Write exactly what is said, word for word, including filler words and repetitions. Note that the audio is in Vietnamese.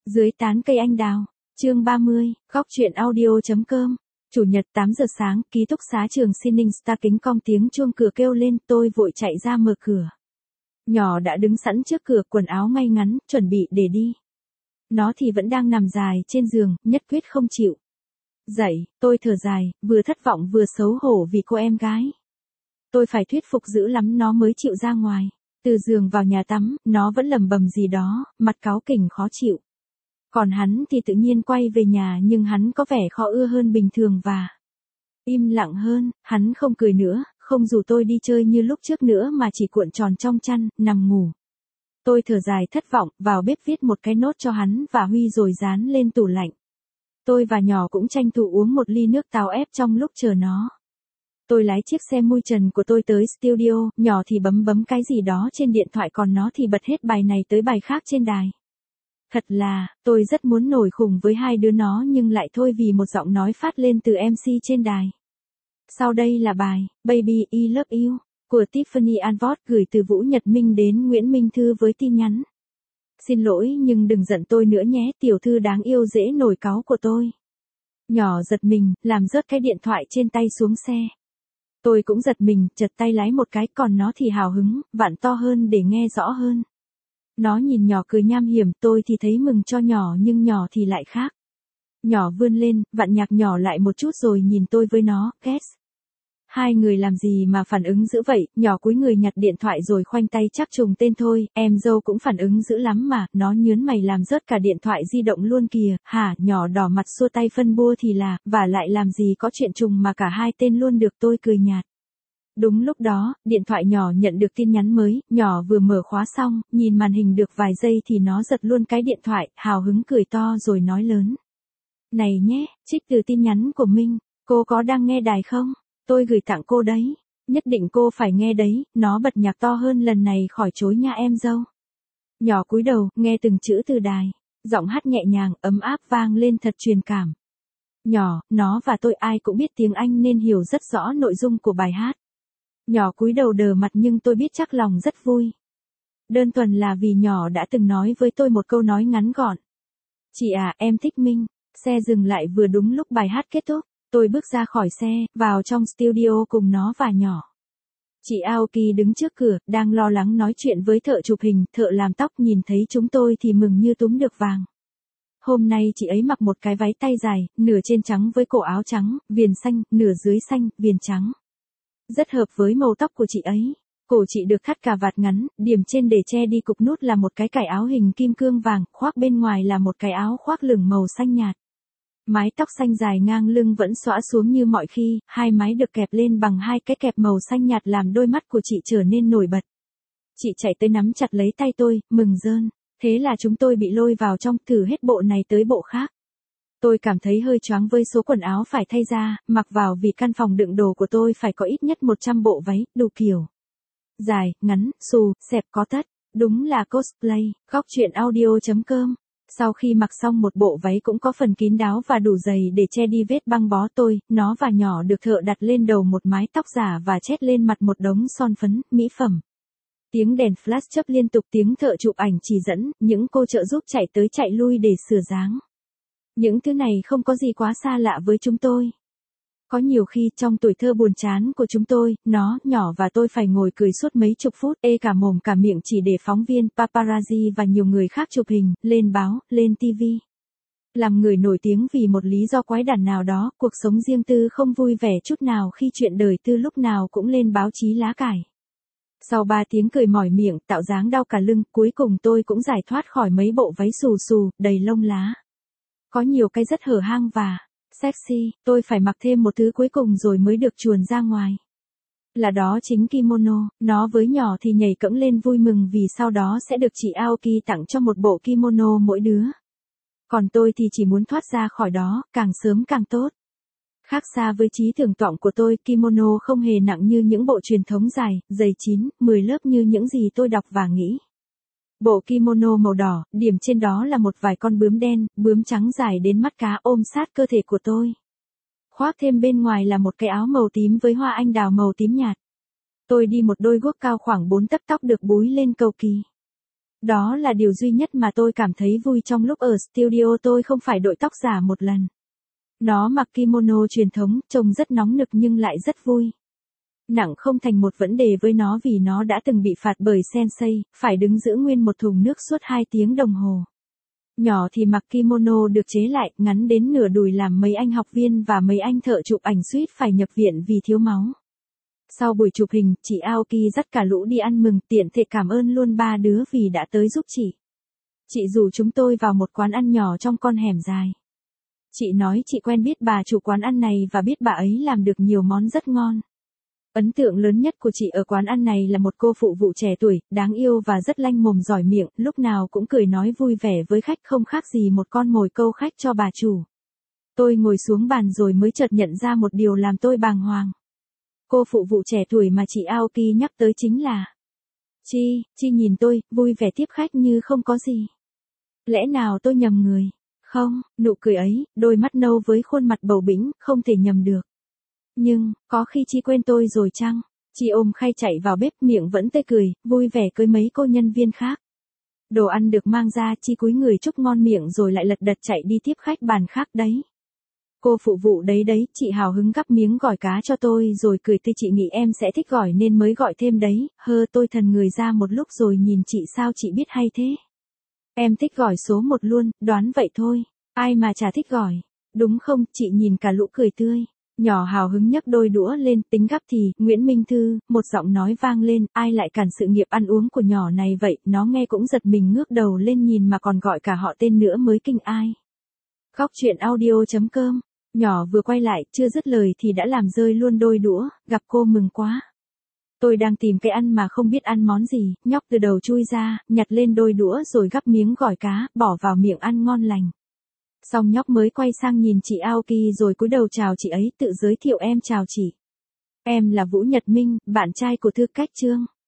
Dưới tán cây anh đào, chương ba mươi, góc truyện audio.com. Chủ nhật tám giờ sáng, ký túc xá trường Sining Star kính cong tiếng chuông cửa kêu lên, tôi vội chạy ra mở cửa. Nhỏ đã đứng sẵn trước cửa, quần áo ngay ngắn, chuẩn bị để đi. Nó thì vẫn đang nằm dài trên giường, nhất quyết không chịu dậy. Tôi thở dài, vừa thất vọng vừa xấu hổ vì cô em gái. Tôi phải thuyết phục dữ lắm nó mới chịu ra ngoài. Từ giường vào nhà tắm, nó vẫn lẩm bẩm gì đó, mặt cáu kỉnh khó chịu. Còn hắn thì tự nhiên quay về nhà, nhưng hắn có vẻ khó ưa hơn bình thường và im lặng hơn. Hắn không cười nữa, không rủ tôi đi chơi như lúc trước nữa mà chỉ cuộn tròn trong chăn, nằm ngủ. Tôi thở dài thất vọng, vào bếp viết một cái nốt cho hắn và Huy rồi dán lên tủ lạnh. Tôi và nhỏ cũng tranh thủ uống một ly nước táo ép trong lúc chờ nó. Tôi lái chiếc xe mui trần của tôi tới studio, nhỏ thì bấm bấm cái gì đó trên điện thoại, còn nó thì bật hết bài này tới bài khác trên đài. Thật là, tôi rất muốn nổi khùng với hai đứa nó nhưng lại thôi vì một giọng nói phát lên từ em xê trên đài. Sau đây là bài Baby I Love You của Tiffany Alvord gửi từ Vũ Nhật Minh đến Nguyễn Minh Thư với tin nhắn. Xin lỗi nhưng đừng giận tôi nữa nhé, tiểu thư đáng yêu dễ nổi cáu của tôi. Nhỏ giật mình, làm rớt cái điện thoại trên tay xuống xe. Tôi cũng giật mình, chật tay lái một cái, còn nó thì hào hứng, vặn to hơn để nghe rõ hơn. Nó nhìn nhỏ cười nham hiểm, tôi thì thấy mừng cho nhỏ nhưng nhỏ thì lại khác. Nhỏ vươn lên, vặn nhạc nhỏ lại một chút rồi nhìn tôi với nó, guess. Hai người làm gì mà phản ứng dữ vậy, nhỏ cúi người nhặt điện thoại rồi khoanh tay chắc trùng tên thôi, em dâu cũng phản ứng dữ lắm mà, nó nhớn mày làm rớt cả điện thoại di động luôn kìa, hả, nhỏ đỏ mặt xua tay phân bua thì là, và lại làm gì có chuyện trùng mà cả hai tên luôn được, tôi cười nhạt. Đúng lúc đó, điện thoại nhỏ nhận được tin nhắn mới, nhỏ vừa mở khóa xong, nhìn màn hình được vài giây thì nó giật luôn cái điện thoại, hào hứng cười to rồi nói lớn. Này nhé, trích từ tin nhắn của Minh, cô có đang nghe đài không? Tôi gửi tặng cô đấy, nhất định cô phải nghe đấy, nó bật nhạc to hơn lần này khỏi chối nha em dâu. Nhỏ cúi đầu, nghe từng chữ từ đài, giọng hát nhẹ nhàng, ấm áp vang lên thật truyền cảm. Nhỏ, nó và tôi ai cũng biết tiếng Anh nên hiểu rất rõ nội dung của bài hát. Nhỏ cúi đầu đờ mặt nhưng tôi biết chắc lòng rất vui. Đơn thuần là vì nhỏ đã từng nói với tôi một câu nói ngắn gọn. Chị à, em thích Minh. Xe dừng lại vừa đúng lúc bài hát kết thúc. Tôi bước ra khỏi xe, vào trong studio cùng nó và nhỏ. Chị Aoki đứng trước cửa, đang lo lắng nói chuyện với thợ chụp hình, thợ làm tóc nhìn thấy chúng tôi thì mừng như túm được vàng. Hôm nay chị ấy mặc một cái váy tay dài, nửa trên trắng với cổ áo trắng, viền xanh, nửa dưới xanh, viền trắng. Rất hợp với màu tóc của chị ấy. Cổ chị được thắt cà vạt ngắn, điểm trên để che đi cục nút là một cái cài áo hình kim cương vàng, khoác bên ngoài là một cái áo khoác lửng màu xanh nhạt. Mái tóc xanh dài ngang lưng vẫn xõa xuống như mọi khi, hai mái được kẹp lên bằng hai cái kẹp màu xanh nhạt làm đôi mắt của chị trở nên nổi bật. Chị chạy tới nắm chặt lấy tay tôi, mừng rơn. Thế là chúng tôi bị lôi vào trong, thử hết bộ này tới bộ khác. Tôi cảm thấy hơi choáng với số quần áo phải thay ra, mặc vào vì căn phòng đựng đồ của tôi phải có ít nhất một trăm bộ váy, đủ kiểu. Dài, ngắn, xù, xẹp có tất. Đúng là cosplay, góc truyện audio.com. Sau khi mặc xong một bộ váy cũng có phần kín đáo và đủ dày để che đi vết băng bó, tôi, nó và nhỏ được thợ đặt lên đầu một mái tóc giả và chét lên mặt một đống son phấn, mỹ phẩm. Tiếng đèn flash chớp liên tục, tiếng thợ chụp ảnh chỉ dẫn, những cô trợ giúp chạy tới chạy lui để sửa dáng. Những thứ này không có gì quá xa lạ với chúng tôi. Có nhiều khi trong tuổi thơ buồn chán của chúng tôi, nó, nhỏ và tôi phải ngồi cười suốt mấy chục phút, ê cả mồm cả miệng chỉ để phóng viên, paparazzi và nhiều người khác chụp hình, lên báo, lên ti vi. Làm người nổi tiếng vì một lý do quái đản nào đó, cuộc sống riêng tư không vui vẻ chút nào khi chuyện đời tư lúc nào cũng lên báo chí lá cải. Sau ba tiếng cười mỏi miệng, tạo dáng đau cả lưng, cuối cùng tôi cũng giải thoát khỏi mấy bộ váy xù xù, đầy lông lá. Có nhiều cái rất hở hang và sexy, tôi phải mặc thêm một thứ cuối cùng rồi mới được chuồn ra ngoài. Là đó chính kimono, nó với nhỏ thì nhảy cẫng lên vui mừng vì sau đó sẽ được chị Aoki tặng cho một bộ kimono mỗi đứa. Còn tôi thì chỉ muốn thoát ra khỏi đó, càng sớm càng tốt. Khác xa với trí tưởng tượng của tôi, kimono không hề nặng như những bộ truyền thống dài, dày chín, mười lớp như những gì tôi đọc và nghĩ. Bộ kimono màu đỏ, điểm trên đó là một vài con bướm đen, bướm trắng dài đến mắt cá ôm sát cơ thể của tôi. Khoác thêm bên ngoài là một cái áo màu tím với hoa anh đào màu tím nhạt. Tôi đi một đôi guốc cao khoảng bốn tấc, tóc được búi lên cầu kỳ. Đó là điều duy nhất mà tôi cảm thấy vui trong lúc ở studio tôi không phải đội tóc giả một lần. Nó mặc kimono truyền thống, trông rất nóng nực nhưng lại rất vui. Nặng không thành một vấn đề với nó vì nó đã từng bị phạt bởi sensei, phải đứng giữ nguyên một thùng nước suốt hai tiếng đồng hồ. Nhỏ thì mặc kimono được chế lại, ngắn đến nửa đùi làm mấy anh học viên và mấy anh thợ chụp ảnh suýt phải nhập viện vì thiếu máu. Sau buổi chụp hình, chị Aoki dắt cả lũ đi ăn mừng, tiện thể cảm ơn luôn ba đứa vì đã tới giúp chị. Chị rủ chúng tôi vào một quán ăn nhỏ trong con hẻm dài. Chị nói chị quen biết bà chủ quán ăn này và biết bà ấy làm được nhiều món rất ngon. Ấn tượng lớn nhất của chị ở quán ăn này là một cô phụ vụ trẻ tuổi, đáng yêu và rất lanh mồm giỏi miệng, lúc nào cũng cười nói vui vẻ với khách không khác gì một con mồi câu khách cho bà chủ. Tôi ngồi xuống bàn rồi mới chợt nhận ra một điều làm tôi bàng hoàng. Cô phụ vụ trẻ tuổi mà chị Aoki nhắc tới chính là Chi. Chi nhìn tôi, vui vẻ tiếp khách như không có gì. Lẽ nào tôi nhầm người? Không, nụ cười ấy, đôi mắt nâu với khuôn mặt bầu bĩnh, không thể nhầm được. Nhưng, có khi Chi quên tôi rồi chăng? Chi ôm khay chạy vào bếp, miệng vẫn tươi cười, vui vẻ cưới mấy cô nhân viên khác. Đồ ăn được mang ra, Chi cúi người chúc ngon miệng rồi lại lật đật chạy đi tiếp khách bàn khác đấy. Cô phụ vụ đấy đấy, chị hào hứng gắp miếng gỏi cá cho tôi rồi cười tươi, chị nghĩ em sẽ thích gỏi nên mới gọi thêm đấy, hơ tôi thần người ra một lúc rồi nhìn chị, sao chị biết hay thế? Em thích gỏi số một luôn, đoán vậy thôi, ai mà chả thích gỏi, đúng không? Chị nhìn cả lũ cười tươi. Nhỏ hào hứng nhấc đôi đũa lên, tính gắp thì, Nguyễn Minh Thư, một giọng nói vang lên, ai lại cản sự nghiệp ăn uống của nhỏ này vậy, nó nghe cũng giật mình ngước đầu lên nhìn mà còn gọi cả họ tên nữa mới kinh ai. Góc chuyện audio.com, nhỏ vừa quay lại, chưa dứt lời thì đã làm rơi luôn đôi đũa, gặp cô mừng quá. Tôi đang tìm cái ăn mà không biết ăn món gì, nhóc từ đầu chui ra, nhặt lên đôi đũa rồi gắp miếng gỏi cá, bỏ vào miệng ăn ngon lành. Xong nhóc mới quay sang nhìn chị Aoki rồi cúi đầu chào chị ấy, tự giới thiệu em chào chị. Em là Vũ Nhật Minh, bạn trai của Thư Cách Trương.